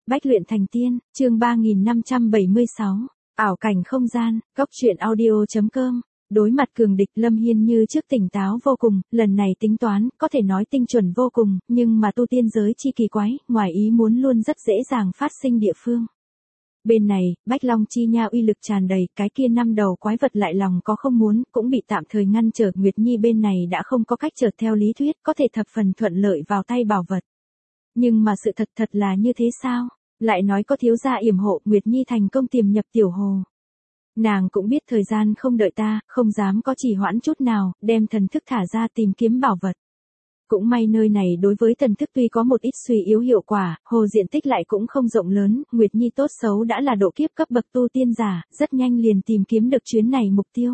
Bách luyện thành tiên, chương 3576, ảo cảnh không gian, góc truyện audio.com. Đối mặt cường địch, Lâm Hiên như trước tỉnh táo vô cùng, lần này tính toán, có thể nói tinh chuẩn vô cùng, nhưng mà tu tiên giới chi kỳ quái, ngoài ý muốn luôn rất dễ dàng phát sinh địa phương. Bên này, Bách Long chi nha uy lực tràn đầy, cái kia 5 đầu quái vật lại lòng có không muốn, cũng bị tạm thời ngăn trở. Nguyệt Nhi bên này đã không có cách chợt theo lý thuyết, có thể thập phần thuận lợi vào tay bảo vật. Nhưng mà sự thật là như thế sao? Lại nói có thiếu gia yểm hộ, Nguyệt Nhi thành công tiềm nhập tiểu hồ. Nàng cũng biết thời gian không đợi ta, không dám có trì hoãn chút nào, đem thần thức thả ra tìm kiếm bảo vật. Cũng may nơi này đối với thần thức tuy có một ít suy yếu hiệu quả, hồ diện tích lại cũng không rộng lớn, Nguyệt Nhi tốt xấu đã là độ kiếp cấp bậc tu tiên giả, rất nhanh liền tìm kiếm được chuyến này mục tiêu.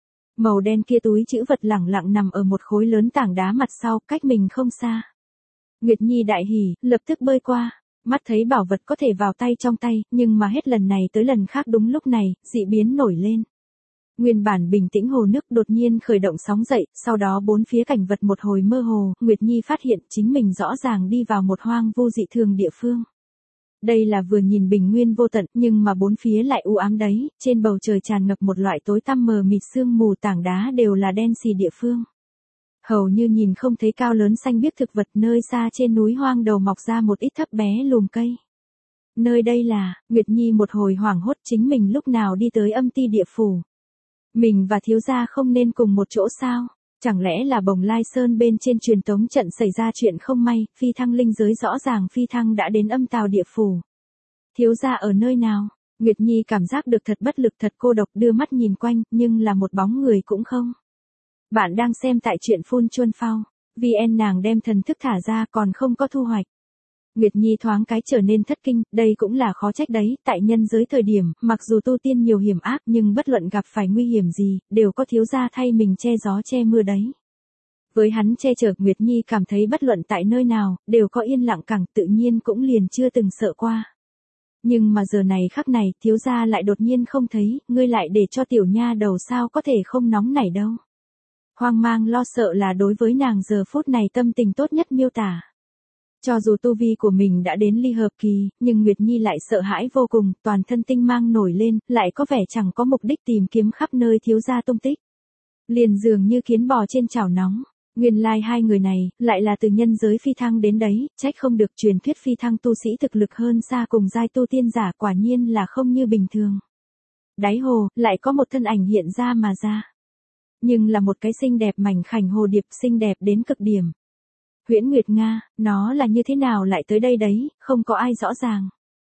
Màu đen kia túi trữ vật lẳng lặng nằm ở một khối lớn tảng đá mặt sau, cách mình không xa. Nguyệt Nhi đại hỉ, lập tức bơi qua. Mắt thấy bảo vật có thể vào tay trong tay, nhưng mà hết lần này tới lần khác đúng lúc này, dị biến nổi lên. Nguyên bản bình tĩnh hồ nước đột nhiên khởi động sóng dậy, sau đó bốn phía cảnh vật một hồi mơ hồ, Nguyệt Nhi phát hiện chính mình rõ ràng đi vào một hoang vu dị thường địa phương. Đây là vừa nhìn bình nguyên vô tận, nhưng mà bốn phía lại u ám đấy, trên bầu trời tràn ngập một loại tối tăm mờ mịt sương mù, tảng đá đều là đen xì địa phương. Hầu như nhìn không thấy cao lớn xanh biếc thực vật, nơi xa trên núi hoang đầu mọc ra một ít thấp bé lùm cây. Nơi đây là, Nguyệt Nhi một hồi hoảng hốt, chính mình lúc nào đi tới âm ti địa phủ. Mình và thiếu gia không nên cùng một chỗ sao? Chẳng lẽ là Bồng Lai Sơn bên trên truyền tống trận xảy ra chuyện không may, phi thăng linh giới rõ ràng phi thăng đã đến âm tào địa phủ. Thiếu gia ở nơi nào? Nguyệt Nhi cảm giác được thật bất lực, thật cô độc, đưa mắt nhìn quanh, nhưng là một bóng người cũng không. Bạn đang xem tại truyện Phun Chuân Phao. VN nàng đem thần thức thả ra còn không có thu hoạch. Nguyệt Nhi thoáng cái trở nên thất kinh, đây cũng là khó trách đấy, tại nhân giới thời điểm, mặc dù tu tiên nhiều hiểm ác nhưng bất luận gặp phải nguy hiểm gì, đều có thiếu gia thay mình che gió che mưa đấy. Với hắn che chở, Nguyệt Nhi cảm thấy bất luận tại nơi nào, đều có yên lặng cẳng, tự nhiên cũng liền chưa từng sợ qua. Nhưng mà giờ này khắc này, thiếu gia lại đột nhiên không thấy, ngươi lại để cho tiểu nha đầu sao có thể không nóng nảy đâu. Hoang mang lo sợ là đối với nàng giờ phút này tâm tình tốt nhất miêu tả. Cho dù tu vi của mình đã đến ly hợp kỳ, nhưng Nguyệt Nhi lại sợ hãi vô cùng, toàn thân tinh mang nổi lên, lại có vẻ chẳng có mục đích tìm kiếm khắp nơi thiếu gia tung tích. Liền dường như kiến bò trên chảo nóng. Nguyên lai hai người này, lại là từ nhân giới phi thăng đến đấy, trách không được truyền thuyết phi thăng tu sĩ thực lực hơn xa cùng giai tu tiên giả, quả nhiên là không như bình thường. Đáy hồ, lại có một thân ảnh hiện ra mà ra. Nhưng là một cái xinh đẹp mảnh khảnh hồ điệp, xinh đẹp đến cực điểm. Huyễn Nguyệt Nga, nó là như thế nào lại tới đây đấy, không có ai rõ ràng.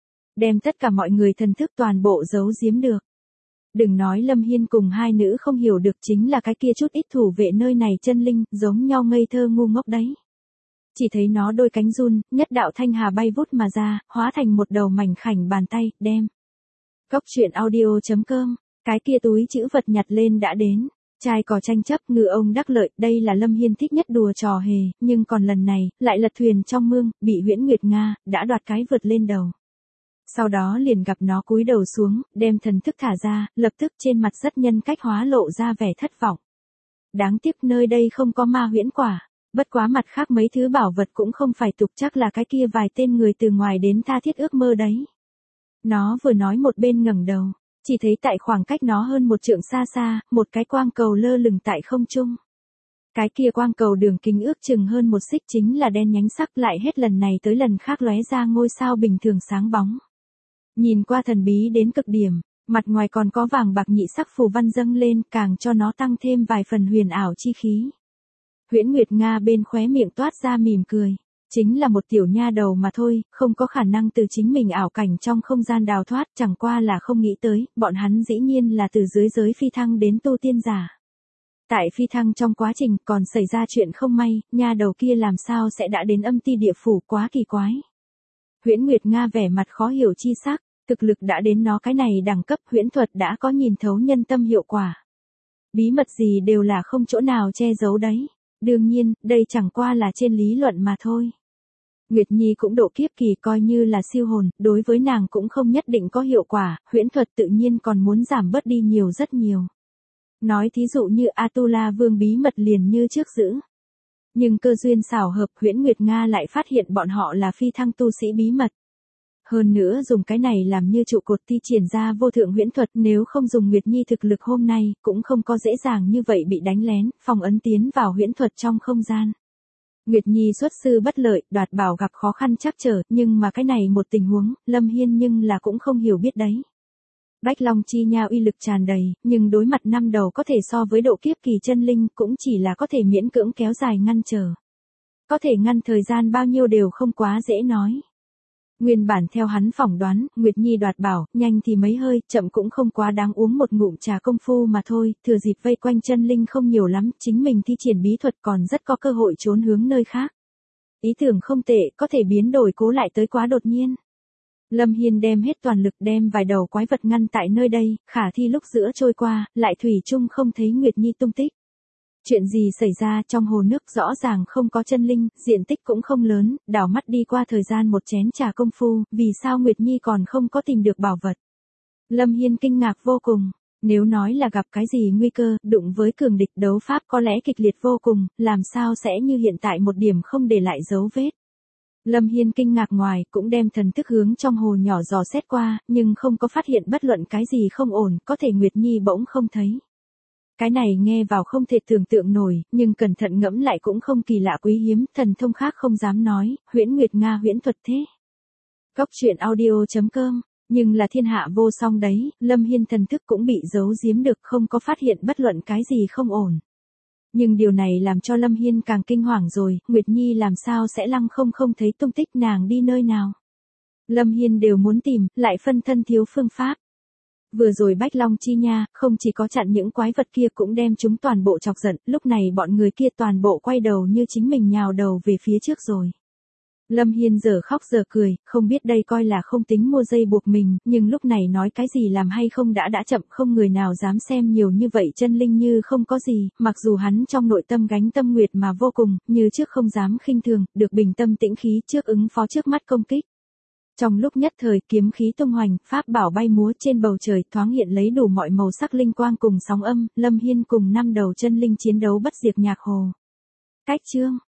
Đem tất cả mọi người thần thức toàn bộ giấu giếm được. Đừng nói Lâm Hiên cùng hai nữ không hiểu được, chính là cái kia chút ít thủ vệ nơi này chân linh, giống nhau ngây thơ ngu ngốc đấy. Chỉ thấy nó đôi cánh run, nhất đạo thanh hà bay vút mà ra, hóa thành một đầu mảnh khảnh bàn tay, đem. Góc truyện audio.com, cái kia túi trữ vật nhặt lên đã đến. Trai cò tranh chấp, ngư ông đắc lợi, đây là Lâm Hiên thích nhất đùa trò hề, nhưng còn lần này, lại lật thuyền trong mương, bị Huyễn Nguyệt Nga, đã đoạt cái vượt lên đầu. Sau đó liền gặp nó cúi đầu xuống, đem thần thức thả ra, lập tức trên mặt rất nhân cách hóa lộ ra vẻ thất vọng. Đáng tiếc nơi đây không có ma huyễn quả, bất quá mặt khác mấy thứ bảo vật cũng không phải tục, chắc là cái kia vài tên người từ ngoài đến tha thiết ước mơ đấy. Nó vừa nói một bên ngẩng đầu. Chỉ thấy tại khoảng cách nó hơn một trượng xa xa, một cái quang cầu lơ lửng tại không trung. Cái kia quang cầu đường kính ước chừng hơn một xích, chính là đen nhánh sắc, lại hết lần này tới lần khác lóe ra ngôi sao bình thường sáng bóng. Nhìn qua thần bí đến cực điểm, mặt ngoài còn có vàng bạc nhị sắc phù văn dâng lên, càng cho nó tăng thêm vài phần huyền ảo chi khí. Huyễn Nguyệt Nga bên khóe miệng toát ra mỉm cười. Chính là một tiểu nha đầu mà thôi, không có khả năng từ chính mình ảo cảnh trong không gian đào thoát, chẳng qua là không nghĩ tới, bọn hắn dĩ nhiên là từ dưới giới phi thăng đến tu tiên giả. Tại phi thăng trong quá trình còn xảy ra chuyện không may, nha đầu kia làm sao sẽ đã đến âm ti địa phủ, quá kỳ quái. Huyễn Nguyệt Nga vẻ mặt khó hiểu chi sắc, thực lực đã đến nó cái này đẳng cấp, huyễn thuật đã có nhìn thấu nhân tâm hiệu quả. Bí mật gì đều là không chỗ nào che giấu đấy. Đương nhiên, đây chẳng qua là trên lý luận mà thôi. Nguyệt Nhi cũng độ kiếp kỳ, coi như là siêu hồn, đối với nàng cũng không nhất định có hiệu quả, huyễn thuật tự nhiên còn muốn giảm bớt đi nhiều rất nhiều. Nói thí dụ như Atula Vương bí mật liền như trước giữ. Nhưng cơ duyên xảo hợp, Huyễn Nguyệt Nga lại phát hiện bọn họ là phi thăng tu sĩ bí mật. Hơn nữa dùng cái này làm như trụ cột thi triển ra vô thượng huyễn thuật, nếu không dùng Nguyệt Nhi thực lực hôm nay, cũng không có dễ dàng như vậy bị đánh lén, phong ấn tiến vào huyễn thuật trong không gian. Nguyệt Nhi xuất sư bất lợi, đoạt bảo gặp khó khăn trắc trở, nhưng mà cái này một tình huống, Lâm Hiên nhưng là cũng không hiểu biết đấy. Bách Long chi nha uy lực tràn đầy, nhưng đối mặt năm đầu có thể so với độ kiếp kỳ chân linh, cũng chỉ là có thể miễn cưỡng kéo dài ngăn trở. Có thể ngăn thời gian bao nhiêu đều không quá dễ nói. Nguyên bản theo hắn phỏng đoán, Nguyệt Nhi đoạt bảo, nhanh thì mấy hơi, chậm cũng không quá đáng uống một ngụm trà công phu mà thôi, thừa dịp vây quanh chân linh không nhiều lắm, chính mình thi triển bí thuật còn rất có cơ hội trốn hướng nơi khác. Ý tưởng không tệ, có thể biến đổi cố lại tới quá đột nhiên. Lâm Hiên đem hết toàn lực đem vài đầu quái vật ngăn tại nơi đây, khả thi lúc giữa trôi qua, lại thủy chung không thấy Nguyệt Nhi tung tích. Chuyện gì xảy ra trong hồ nước rõ ràng không có chân linh, diện tích cũng không lớn, đảo mắt đi qua thời gian một chén trà công phu, vì sao Nguyệt Nhi còn không có tìm được bảo vật. Lâm Hiên kinh ngạc vô cùng, nếu nói là gặp cái gì nguy cơ, đụng với cường địch đấu pháp có lẽ kịch liệt vô cùng, làm sao sẽ như hiện tại một điểm không để lại dấu vết. Lâm Hiên kinh ngạc ngoài, cũng đem thần thức hướng trong hồ nhỏ dò xét qua, nhưng không có phát hiện bất luận cái gì không ổn, có thể Nguyệt Nhi bỗng không thấy. Cái này nghe vào không thể tưởng tượng nổi, nhưng cẩn thận ngẫm lại cũng không kỳ lạ quý hiếm, thần thông khác không dám nói, huyễn Nguyệt Nga huyễn thuật thế. Góc truyện audio.com, nhưng là thiên hạ vô song đấy, Lâm Hiên thần thức cũng bị giấu giếm được, không có phát hiện bất luận cái gì không ổn. Nhưng điều này làm cho Lâm Hiên càng kinh hoàng rồi, Nguyệt Nhi làm sao sẽ lăng không thấy tung tích nàng đi nơi nào. Lâm Hiên đều muốn tìm, lại phân thân thiếu phương pháp. Vừa rồi Bách Long chi nha, không chỉ có chặn những quái vật kia cũng đem chúng toàn bộ chọc giận, lúc này bọn người kia toàn bộ quay đầu như chính mình nhào đầu về phía trước rồi. Lâm Hiên giờ khóc giờ cười, không biết đây coi là không tính mua dây buộc mình, nhưng lúc này nói cái gì làm hay không đã chậm, không người nào dám xem nhiều như vậy chân linh như không có gì, mặc dù hắn trong nội tâm gánh tâm nguyệt mà vô cùng, như trước không dám khinh thường, được bình tâm tĩnh khí trước ứng phó trước mắt công kích. Trong lúc nhất thời kiếm khí tung hoành, pháp bảo bay múa trên bầu trời thoáng hiện lấy đủ mọi màu sắc linh quang cùng sóng âm, Lâm Hiên cùng năm đầu chân linh chiến đấu bất diệt nhạc hồ. Cách chương